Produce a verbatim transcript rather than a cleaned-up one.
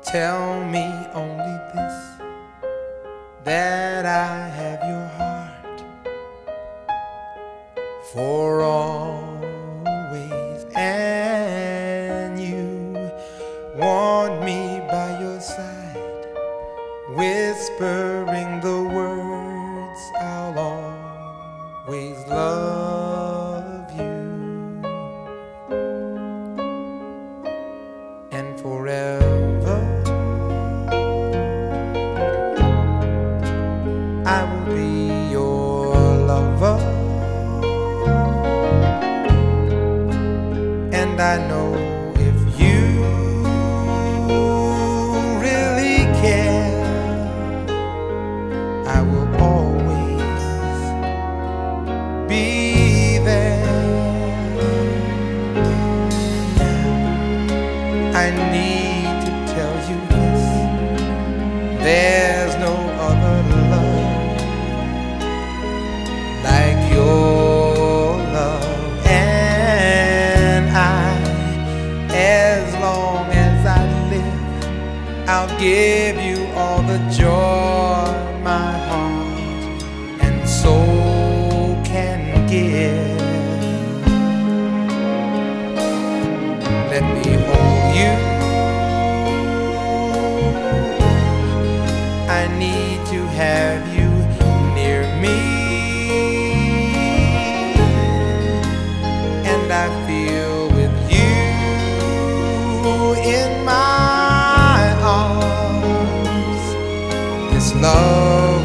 Tell me only this, that I have your heart for always, and you want me by your side, whispering the words, I'll always love you, and forever I will be your lover, and I know if you really care, I will always be there. Now I need to tell you this, there's no other love like your love, and I, as long as I live, I'll give you all the joy my heart and soul can give. Let me hold you, I need to have you near me, and I feel with you in my arms this love